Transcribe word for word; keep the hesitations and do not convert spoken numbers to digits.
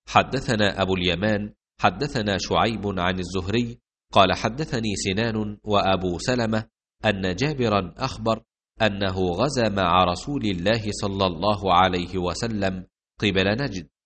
حدثنا أبو اليمان حدثنا شعيب عن الزهري قال حدثني سنان وأبو سلمة أن جابرا أخبر أنه غزا مع رسول الله صلى الله عليه وسلم قبل نجد،